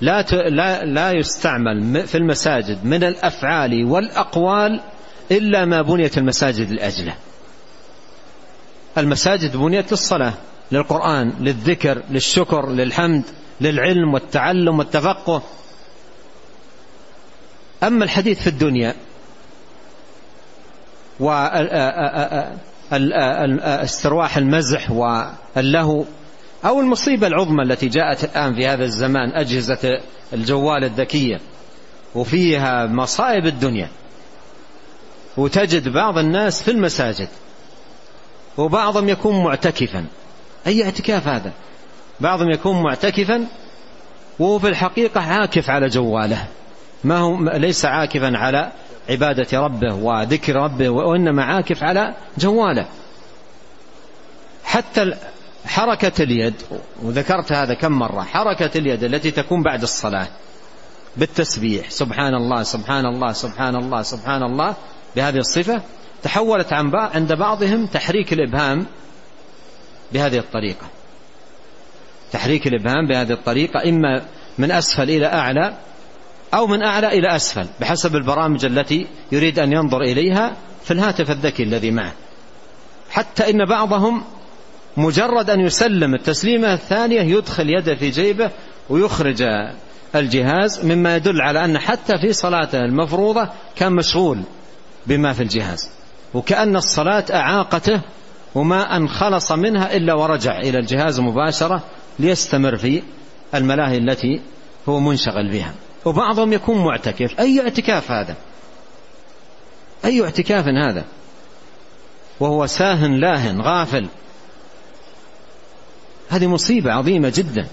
لا يستعمل في المساجد من الأفعال والأقوال إلا ما بنيت المساجد لأجله. المساجد بنيت للصلاة، للقرآن، للذكر، للشكر، للحمد، للعلم والتعلم والتفقه. أما الحديث في الدنيا واسترواح المزح واللهو، أو المصيبة العظمى التي جاءت الآن في هذا الزمان، أجهزة الجوال الذكية، وفيها مصائب الدنيا، وتجد بعض الناس في المساجد وبعضهم يكون معتكفا. أي اعتكاف هذا؟ بعضهم يكون معتكفا وهو في الحقيقة عاكف على جواله، ما هو ليس عاكفا على عبادة ربه وذكر ربه، وإنما عاكف على جواله. حتى حركة اليد، وذكرت هذا كم مرة، حركة اليد التي تكون بعد الصلاة بالتسبيح سبحان الله سبحان الله سبحان الله سبحان الله بهذه الصفة، تحولت عند بعضهم تحريك الإبهام بهذه الطريقة. تحريك الإبهام بهذه الطريقة إما من أسفل إلى أعلى أو من أعلى إلى أسفل بحسب البرامج التي يريد أن ينظر إليها في الهاتف الذكي الذي معه. حتى إن بعضهم مجرد أن يسلم التسليمة الثانية يدخل يده في جيبه ويخرج الجهاز، مما يدل على أن حتى في صلاته المفروضة كان مشغول بما في الجهاز، وكأن الصلاة أعاقته وما أن خلص منها إلا ورجع إلى الجهاز مباشرة ليستمر في الملاهي التي هو منشغل بها. وبعضهم يكون معتكف. أي اعتكاف هذا؟ أي اعتكاف هذا وهو ساهن لاهن غافل؟ هذه مصيبة عظيمة جدا.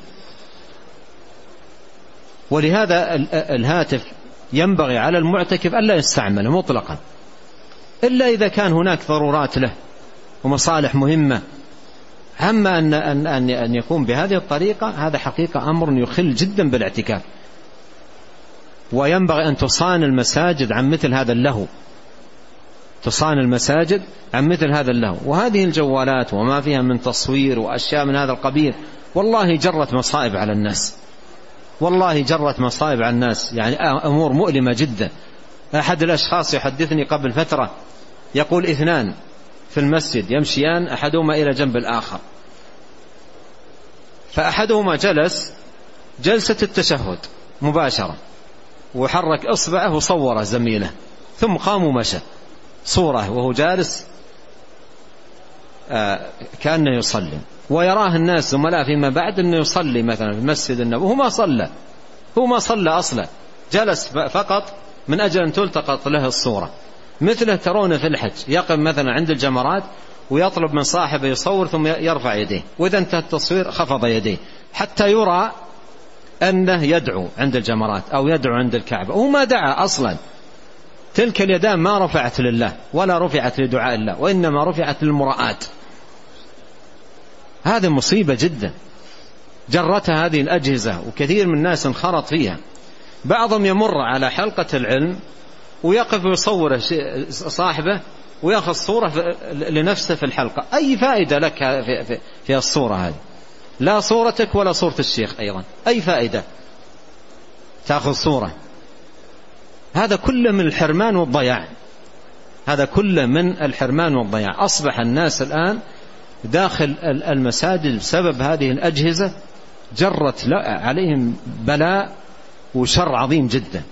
ولهذا الهاتف ينبغي على المعتكف ألا يستعمله مطلقا إلا إذا كان هناك ضرورات له ومصالح مهمة. أما أن يكون بهذه الطريقة هذا حقيقة أمر يخل جدا بالاعتكاف. وينبغي أن تصان المساجد عن مثل هذا اللهو، تصان المساجد عن مثل هذا اللهو. وهذه الجوالات وما فيها من تصوير وأشياء من هذا القبيل والله جرت مصائب على الناس، والله جرت مصائب على الناس، يعني أمور مؤلمة جدا. أحد الأشخاص يحدثني قبل فترة يقول 2 في المسجد يمشيان أحدهما إلى جنب الآخر، فأحدهما جلس جلسة التشهد مباشرة وحرك إصبعه وصوره زميله، ثم قام ومشى صورة وهو جالس كأنه يصلي، ويراه الناس زملاء فيما بعد أنه يصلي مثلا في المسجد النبوي، هو ما صلى أصلا، جلس فقط من أجل أن تلتقط له الصورة. مثله ترون في الحج يقف مثلا عند الجمرات ويطلب من صاحبه يصور ثم يرفع يديه، وإذا انتهى التصوير خفض يديه حتى يرى أنه يدعو عند الجمرات أو يدعو عند الكعبة، وهو ما دعا أصلا. تلك اليدان ما رفعت لله ولا رفعت لدعاء الله، وإنما رفعت للمراءات. هذه مصيبة جدا جرتها هذه الأجهزة، وكثير من الناس انخرط فيها. بعضهم يمر على حلقة العلم ويقف ويصور صاحبه ويأخذ صورة لنفسه في الحلقة. أي فائدة لك في الصورة هذه؟ لا صورتك ولا صورة الشيخ أيضا، أي فائدة تأخذ صورة؟ هذا كله من الحرمان والضياع، هذا كله من الحرمان والضياع. أصبح الناس الآن داخل المساجد بسبب هذه الأجهزة جرت عليهم بلاء وشر عظيم جدا.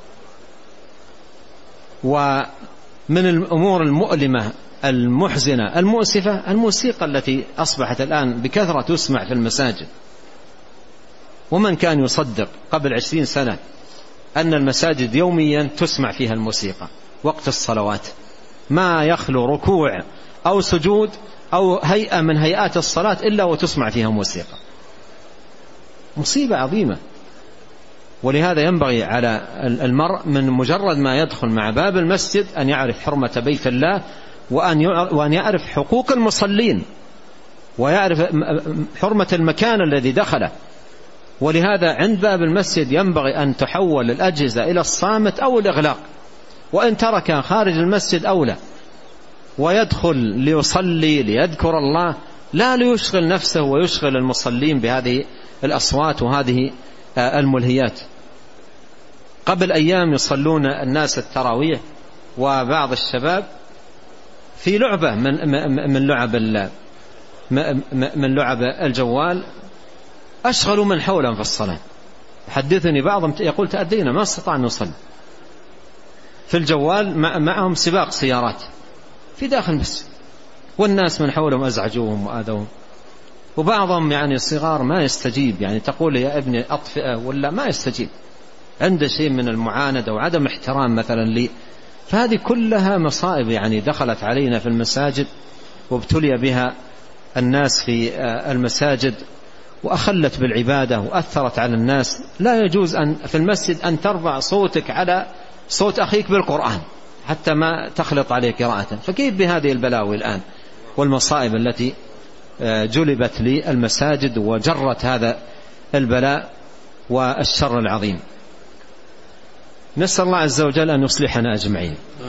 ومن الأمور المؤلمة المحزنة المؤسفة الموسيقى التي أصبحت الآن بكثرة تسمع في المساجد. ومن كان يصدق قبل 20 سنة أن المساجد يوميا تسمع فيها الموسيقى وقت الصلوات، ما يخلو ركوع أو سجود أو هيئة من هيئات الصلاة إلا وتسمع فيها موسيقى. مصيبة عظيمة. ولهذا ينبغي على المرء من مجرد ما يدخل مع باب المسجد أن يعرف حرمة بيت الله، وأن يعرف حقوق المصلين، ويعرف حرمة المكان الذي دخله. ولهذا عند باب المسجد ينبغي أن تحول الأجهزة إلى الصامت أو الإغلاق، وإن ترك خارج المسجد أولى، ويدخل ليصلي ليذكر الله، لا ليشغل نفسه ويشغل المصلين بهذه الأصوات وهذه الملهيات. قبل أيام يصلون الناس التراويح وبعض الشباب في لعبة من لعب الجوال، أشغلوا من حولهم في الصلاة. حدثني بعضهم يقول تأدينا ما استطاع أن نصلي في الجوال، معهم سباق سيارات في داخل المسجد، والناس من حولهم أزعجوهم وآذوهم. وبعضهم يعني الصغار ما يستجيب، يعني تقول يا ابني أطفئه ولا ما يستجيب، عنده شيء من المعاندة وعدم احترام مثلا لي. فهذه كلها مصائب يعني دخلت علينا في المساجد وابتلي بها الناس في المساجد، وأخلت بالعبادة وأثرت على الناس. لا يجوز أن في المسجد أن ترفع صوتك على صوت أخيك بالقرآن حتى ما تخلط عليه قراءة. فكيف بهذه البلاوي الآن والمصائب التي جلبت للمساجد وجرت هذا البلاء والشر العظيم. نسأل الله عز وجل أن يصلحنا أجمعين.